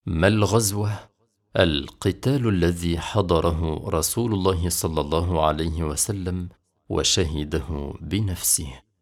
ما الغزوة؟ القتال الذي حضره رسول الله صلى الله عليه وسلم وشهده بنفسه.